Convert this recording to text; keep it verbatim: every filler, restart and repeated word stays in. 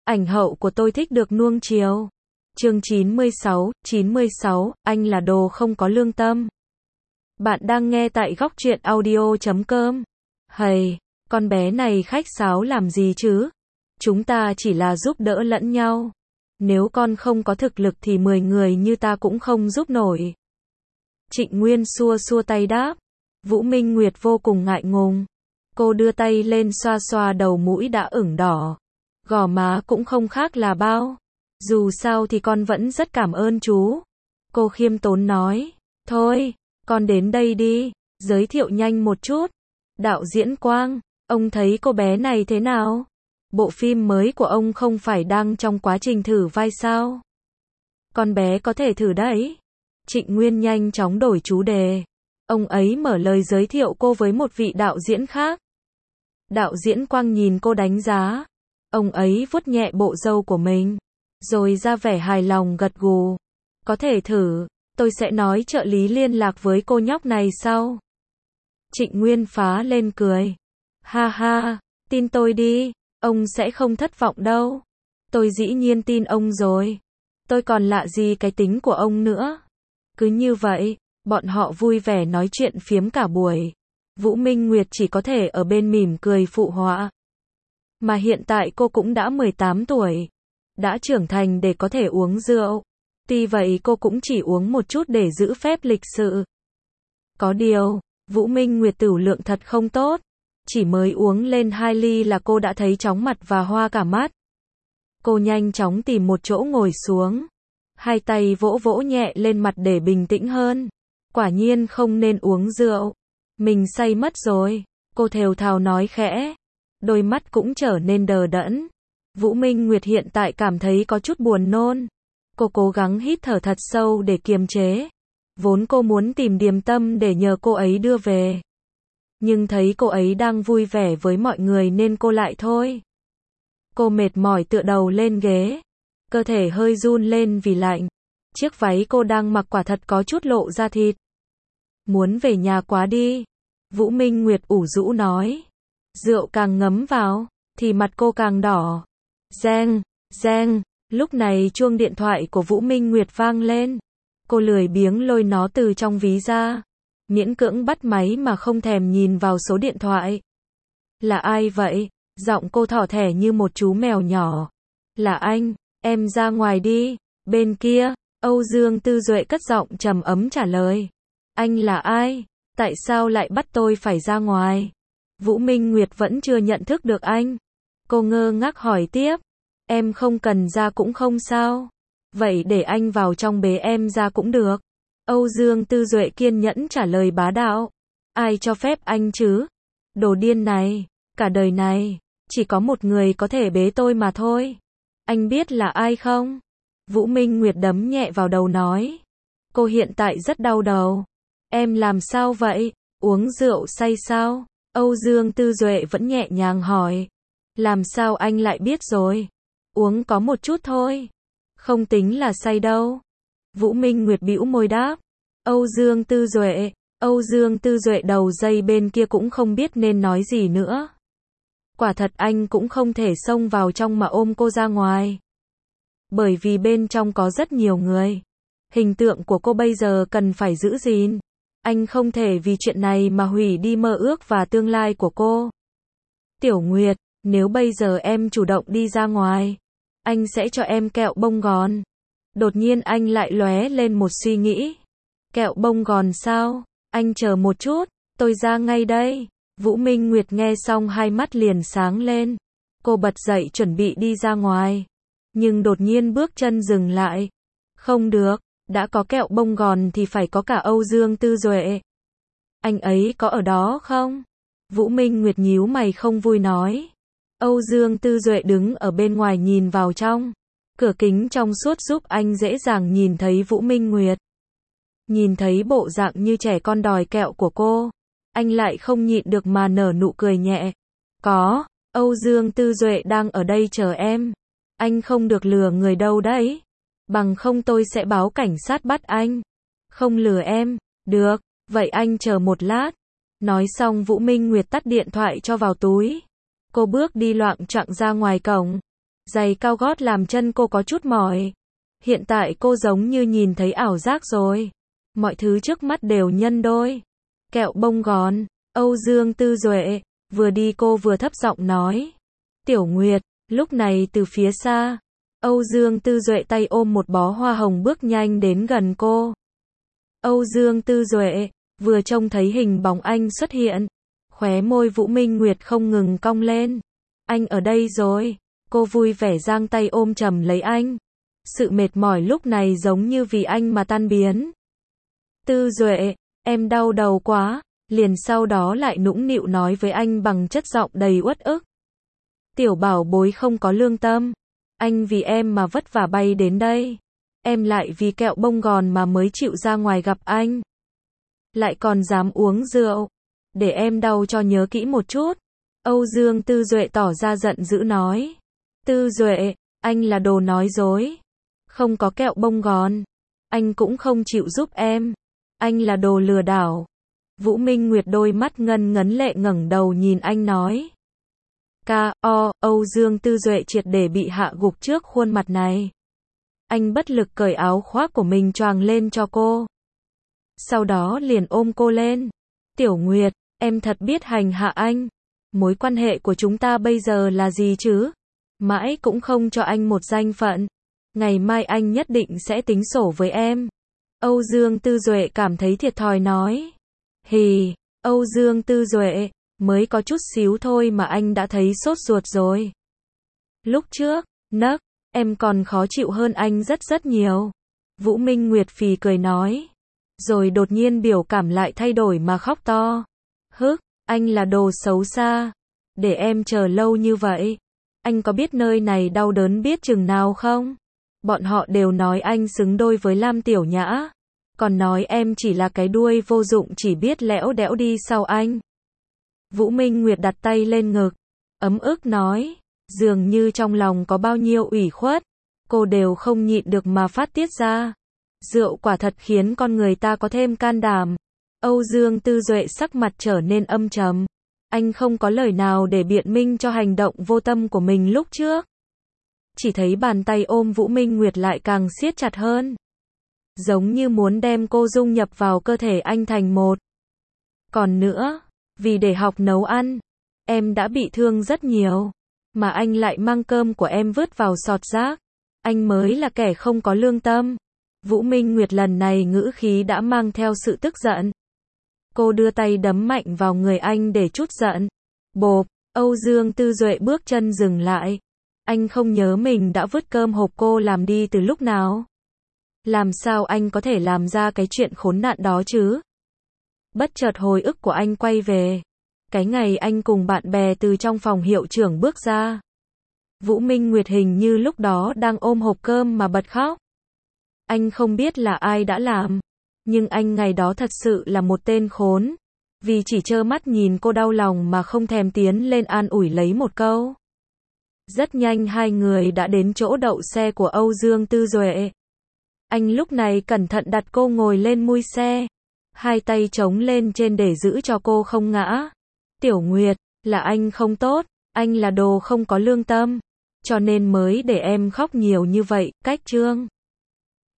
Ảnh hậu của tôi thích được nuông chiều. Chương chín mươi sáu, chín mươi sáu, anh là đồ không có lương tâm. Bạn đang nghe tại góc truyện audio chấm com. Hầy, con bé này khách sáo làm gì chứ? Chúng ta chỉ là giúp đỡ lẫn nhau. Nếu con không có thực lực thì mười người như ta cũng không giúp nổi. Trịnh Nguyên xua xua tay đáp. Vũ Minh Nguyệt vô cùng ngại ngùng. Cô đưa tay lên xoa xoa đầu mũi đã ửng đỏ. Gò má cũng không khác là bao. Dù sao thì con vẫn rất cảm ơn chú. Cô khiêm tốn nói. Thôi, con đến đây đi, giới thiệu nhanh một chút. Đạo diễn Quang, ông thấy cô bé này thế nào? Bộ phim mới của ông không phải đang trong quá trình thử vai sao? Con bé có thể thử đấy. Trịnh Nguyên nhanh chóng đổi chủ đề. Ông ấy mở lời giới thiệu cô với một vị đạo diễn khác. Đạo diễn Quang nhìn cô đánh giá. Ông ấy vuốt nhẹ bộ râu của mình, rồi ra vẻ hài lòng gật gù. Có thể thử, tôi sẽ nói trợ lý liên lạc với cô nhóc này sau. Trịnh Nguyên phá lên cười. Ha ha, tin tôi đi, ông sẽ không thất vọng đâu. Tôi dĩ nhiên tin ông rồi. Tôi còn lạ gì cái tính của ông nữa. Cứ như vậy, bọn họ vui vẻ nói chuyện phiếm cả buổi. Vũ Minh Nguyệt chỉ có thể ở bên mỉm cười phụ họa. Mà hiện tại cô cũng đã mười tám tuổi. Đã trưởng thành để có thể uống rượu. Tuy vậy cô cũng chỉ uống một chút để giữ phép lịch sự. Có điều, Vũ Minh Nguyệt tửu lượng thật không tốt. Chỉ mới uống lên hai ly là cô đã thấy chóng mặt và hoa cả mắt. Cô nhanh chóng tìm một chỗ ngồi xuống. Hai tay vỗ vỗ nhẹ lên mặt để bình tĩnh hơn. Quả nhiên không nên uống rượu. Mình say mất rồi. Cô thều thào nói khẽ. Đôi mắt cũng trở nên đờ đẫn. Vũ Minh Nguyệt hiện tại cảm thấy có chút buồn nôn. Cô cố gắng hít thở thật sâu để kiềm chế. Vốn cô muốn tìm Điềm Tâm để nhờ cô ấy đưa về. Nhưng thấy cô ấy đang vui vẻ với mọi người nên cô lại thôi. Cô mệt mỏi tựa đầu lên ghế. Cơ thể hơi run lên vì lạnh. Chiếc váy cô đang mặc quả thật có chút lộ ra thịt. Muốn về nhà quá đi. Vũ Minh Nguyệt ủ rũ nói. Rượu càng ngấm vào, thì mặt cô càng đỏ. Reng, reng, lúc này chuông điện thoại của Vũ Minh Nguyệt vang lên. Cô lười biếng lôi nó từ trong ví ra. Miễn cưỡng bắt máy mà không thèm nhìn vào số điện thoại. Là ai vậy? Giọng cô thỏ thẻ như một chú mèo nhỏ. Là anh, em ra ngoài đi. Bên kia, Âu Dương Tư Duệ cất giọng trầm ấm trả lời. Anh là ai? Tại sao lại bắt tôi phải ra ngoài? Vũ Minh Nguyệt vẫn chưa nhận thức được anh. Cô ngơ ngác hỏi tiếp. Em không cần ra cũng không sao. Vậy để anh vào trong bế em ra cũng được. Âu Dương Tư Duệ kiên nhẫn trả lời bá đạo. Ai cho phép anh chứ? Đồ điên này, cả đời này, chỉ có một người có thể bế tôi mà thôi. Anh biết là ai không? Vũ Minh Nguyệt đấm nhẹ vào đầu nói. Cô hiện tại rất đau đầu. Em làm sao vậy? Uống rượu say sao? Âu Dương Tư Duệ vẫn nhẹ nhàng hỏi. Làm sao anh lại biết rồi? Uống có một chút thôi. Không tính là say đâu. Vũ Minh Nguyệt bĩu môi đáp. Âu Dương Tư Duệ, Âu Dương Tư Duệ đầu dây bên kia cũng không biết nên nói gì nữa. Quả thật anh cũng không thể xông vào trong mà ôm cô ra ngoài. Bởi vì bên trong có rất nhiều người. Hình tượng của cô bây giờ cần phải giữ gìn. Anh không thể vì chuyện này mà hủy đi mơ ước và tương lai của cô. Tiểu Nguyệt, nếu bây giờ em chủ động đi ra ngoài, anh sẽ cho em kẹo bông gòn. Đột nhiên anh lại lóe lên một suy nghĩ. Kẹo bông gòn sao? Anh chờ một chút, tôi ra ngay đây. Vũ Minh Nguyệt nghe xong hai mắt liền sáng lên. Cô bật dậy chuẩn bị đi ra ngoài. Nhưng đột nhiên bước chân dừng lại. Không được, đã có kẹo bông gòn thì phải có cả Âu Dương Tư Duệ. Anh ấy có ở đó không? Vũ Minh Nguyệt nhíu mày không vui nói. Âu Dương Tư Duệ đứng ở bên ngoài nhìn vào trong. Cửa kính trong suốt giúp anh dễ dàng nhìn thấy Vũ Minh Nguyệt. Nhìn thấy bộ dạng như trẻ con đòi kẹo của cô, anh lại không nhịn được mà nở nụ cười nhẹ. Có, Âu Dương Tư Duệ đang ở đây chờ em. Anh không được lừa người đâu đấy. Bằng không tôi sẽ báo cảnh sát bắt anh. Không lừa em. Được, vậy anh chờ một lát. Nói xong Vũ Minh Nguyệt tắt điện thoại cho vào túi. Cô bước đi loạng choạng ra ngoài cổng. Giày cao gót làm chân cô có chút mỏi. Hiện tại cô giống như nhìn thấy ảo giác rồi. Mọi thứ trước mắt đều nhân đôi. Kẹo bông gòn. Âu Dương Tư Duệ. Vừa đi cô vừa thấp giọng nói. Tiểu Nguyệt. Lúc này từ phía xa, Âu Dương Tư Duệ tay ôm một bó hoa hồng bước nhanh đến gần cô. Âu Dương Tư Duệ. Vừa trông thấy hình bóng anh xuất hiện, khóe môi Vũ Minh Nguyệt không ngừng cong lên. Anh ở đây rồi. Cô vui vẻ giang tay ôm chầm lấy anh. Sự mệt mỏi lúc này giống như vì anh mà tan biến. Tư Duệ, em đau đầu quá. Liền sau đó lại nũng nịu nói với anh bằng chất giọng đầy uất ức. Tiểu bảo bối không có lương tâm. Anh vì em mà vất vả bay đến đây. Em lại vì kẹo bông gòn mà mới chịu ra ngoài gặp anh. Lại còn dám uống rượu. Để em đau cho nhớ kỹ một chút. Âu Dương Tư Duệ tỏ ra giận dữ nói. Tư Duệ, anh là đồ nói dối. Không có kẹo bông gòn. Anh cũng không chịu giúp em. Anh là đồ lừa đảo. Vũ Minh Nguyệt đôi mắt ngân ngấn lệ ngẩng đầu nhìn anh nói. Ca, o, Âu Dương Tư Duệ triệt để bị hạ gục trước khuôn mặt này. Anh bất lực cởi áo khoác của mình choàng lên cho cô. Sau đó liền ôm cô lên. Tiểu Nguyệt, em thật biết hành hạ anh. Mối quan hệ của chúng ta bây giờ là gì chứ? Mãi cũng không cho anh một danh phận. Ngày mai anh nhất định sẽ tính sổ với em. Âu Dương Tư Duệ cảm thấy thiệt thòi nói. Hì, Âu Dương Tư Duệ, mới có chút xíu thôi mà anh đã thấy sốt ruột rồi. Lúc trước, nấc, em còn khó chịu hơn anh rất rất nhiều. Vũ Minh Nguyệt phì cười nói. Rồi đột nhiên biểu cảm lại thay đổi mà khóc to. Hức, anh là đồ xấu xa. Để em chờ lâu như vậy. Anh có biết nơi này đau đớn biết chừng nào không? Bọn họ đều nói anh xứng đôi với Lam Tiểu Nhã. Còn nói em chỉ là cái đuôi vô dụng chỉ biết lẽo đẽo đi sau anh. Vũ Minh Nguyệt đặt tay lên ngực. Ấm ức nói. Dường như trong lòng có bao nhiêu ủy khuất. Cô đều không nhịn được mà phát tiết ra. Rượu quả thật khiến con người ta có thêm can đảm. Âu Dương Tư Duệ sắc mặt trở nên âm trầm. Anh không có lời nào để biện minh cho hành động vô tâm của mình lúc trước. Chỉ thấy bàn tay ôm Vũ Minh Nguyệt lại càng siết chặt hơn. Giống như muốn đem cô dung nhập vào cơ thể anh thành một. Còn nữa, vì để học nấu ăn, em đã bị thương rất nhiều. Mà anh lại mang cơm của em vứt vào sọt rác. Anh mới là kẻ không có lương tâm. Vũ Minh Nguyệt lần này ngữ khí đã mang theo sự tức giận. Cô đưa tay đấm mạnh vào người anh để trút giận. Bộp, Âu Dương Tư Duệ bước chân dừng lại. Anh không nhớ mình đã vứt cơm hộp cô làm đi từ lúc nào. Làm sao anh có thể làm ra cái chuyện khốn nạn đó chứ? Bất chợt hồi ức của anh quay về. Cái ngày anh cùng bạn bè từ trong phòng hiệu trưởng bước ra. Vũ Minh Nguyệt hình như lúc đó đang ôm hộp cơm mà bật khóc. Anh không biết là ai đã làm. Nhưng anh ngày đó thật sự là một tên khốn. Vì chỉ trơ mắt nhìn cô đau lòng mà không thèm tiến lên an ủi lấy một câu. Rất nhanh hai người đã đến chỗ đậu xe của Âu Dương Tư Duệ. Anh lúc này cẩn thận đặt cô ngồi lên mui xe. Hai tay chống lên trên để giữ cho cô không ngã. Tiểu Nguyệt, là anh không tốt. Anh là đồ không có lương tâm. Cho nên mới để em khóc nhiều như vậy, cách trương.